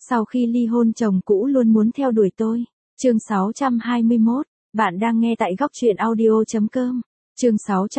Sau khi ly hôn chồng cũ luôn muốn theo đuổi tôi. Chương 621, bạn đang nghe tại góc truyện audio.com. Chương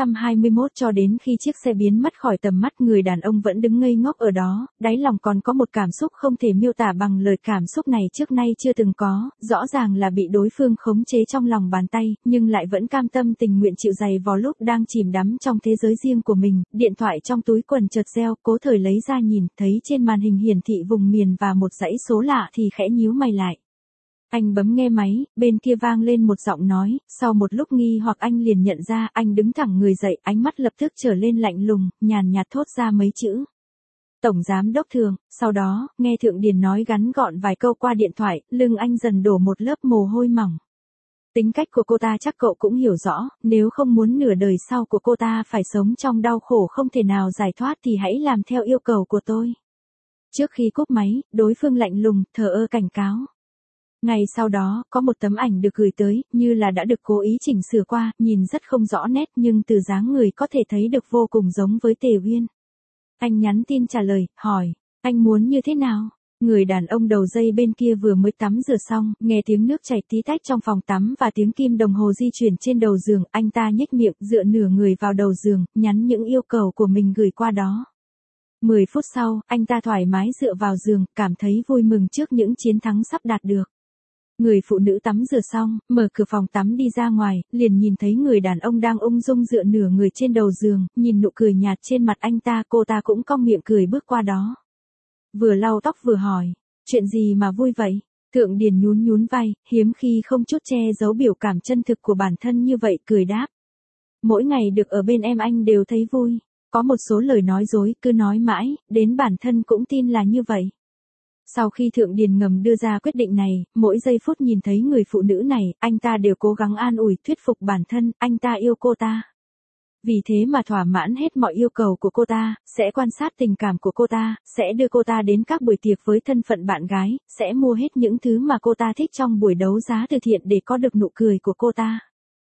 621 cho đến khi chiếc xe biến mất khỏi tầm mắt người đàn ông vẫn đứng ngây ngốc ở đó, đáy lòng còn có một cảm xúc không thể miêu tả bằng lời cảm xúc này trước nay chưa từng có, rõ ràng là bị đối phương khống chế trong lòng bàn tay, nhưng lại vẫn cam tâm tình nguyện chịu giày vò lúc đang chìm đắm trong thế giới riêng của mình, điện thoại trong túi quần chợt reo, cố thời lấy ra nhìn, thấy trên màn hình hiển thị vùng miền và một dãy số lạ thì khẽ nhíu mày lại. Anh bấm nghe máy, bên kia vang lên một giọng nói, sau một lúc nghi hoặc anh liền nhận ra, anh đứng thẳng người dậy, ánh mắt lập tức trở lên lạnh lùng, nhàn nhạt thốt ra mấy chữ. Tổng giám đốc Thường, sau đó, nghe Thượng Điền nói ngắn gọn vài câu qua điện thoại, lưng anh dần đổ một lớp mồ hôi mỏng. Tính cách của cô ta chắc cậu cũng hiểu rõ, nếu không muốn nửa đời sau của cô ta phải sống trong đau khổ không thể nào giải thoát thì hãy làm theo yêu cầu của tôi. Trước khi cúp máy, đối phương lạnh lùng, thờ ơ cảnh cáo. Ngày sau đó, có một tấm ảnh được gửi tới, như là đã được cố ý chỉnh sửa qua, nhìn rất không rõ nét nhưng từ dáng người có thể thấy được vô cùng giống với Tề Uyên. Anh nhắn tin trả lời, hỏi, anh muốn như thế nào? Người đàn ông đầu dây bên kia vừa mới tắm rửa xong, nghe tiếng nước chảy tí tách trong phòng tắm và tiếng kim đồng hồ di chuyển trên đầu giường, anh ta nhếch miệng, dựa nửa người vào đầu giường, nhắn những yêu cầu của mình gửi qua đó. 10 phút sau, anh ta thoải mái dựa vào giường, cảm thấy vui mừng trước những chiến thắng sắp đạt được. Người phụ nữ tắm rửa xong, mở cửa phòng tắm đi ra ngoài, liền nhìn thấy người đàn ông đang ung dung dựa nửa người trên đầu giường, nhìn nụ cười nhạt trên mặt anh ta, cô ta cũng cong miệng cười bước qua đó. Vừa lau tóc vừa hỏi, chuyện gì mà vui vậy? Thượng Điền nhún nhún vai, hiếm khi không chút che giấu biểu cảm chân thực của bản thân như vậy, cười đáp. Mỗi ngày được ở bên em anh đều thấy vui, có một số lời nói dối, cứ nói mãi, đến bản thân cũng tin là như vậy. Sau khi Thượng Điền ngầm đưa ra quyết định này, mỗi giây phút nhìn thấy người phụ nữ này, anh ta đều cố gắng an ủi, thuyết phục bản thân, anh ta yêu cô ta. Vì thế mà thỏa mãn hết mọi yêu cầu của cô ta, sẽ quan sát tình cảm của cô ta, sẽ đưa cô ta đến các buổi tiệc với thân phận bạn gái, sẽ mua hết những thứ mà cô ta thích trong buổi đấu giá từ thiện để có được nụ cười của cô ta.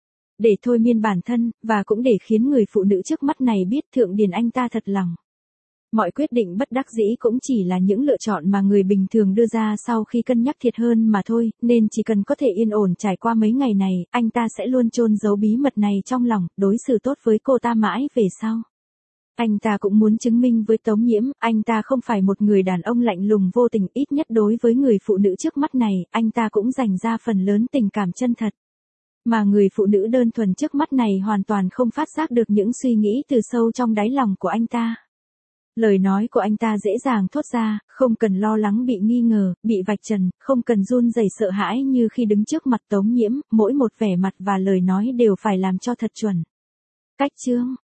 Để thôi miên bản thân, và cũng để khiến người phụ nữ trước mắt này biết Thượng Điền anh ta thật lòng. Mọi quyết định bất đắc dĩ cũng chỉ là những lựa chọn mà người bình thường đưa ra sau khi cân nhắc thiệt hơn mà thôi, nên chỉ cần có thể yên ổn trải qua mấy ngày này, anh ta sẽ luôn chôn giấu bí mật này trong lòng, đối xử tốt với cô ta mãi về sau. Anh ta cũng muốn chứng minh với Tống Nhiễm, anh ta không phải một người đàn ông lạnh lùng vô tình, ít nhất đối với người phụ nữ trước mắt này, anh ta cũng dành ra phần lớn tình cảm chân thật. Mà người phụ nữ đơn thuần trước mắt này hoàn toàn không phát giác được những suy nghĩ từ sâu trong đáy lòng của anh ta. Lời nói của anh ta dễ dàng thốt ra, không cần lo lắng bị nghi ngờ, bị vạch trần, không cần run rẩy sợ hãi như khi đứng trước mặt Tống Nhiễm, mỗi một vẻ mặt và lời nói đều phải làm cho thật chuẩn. Cách chương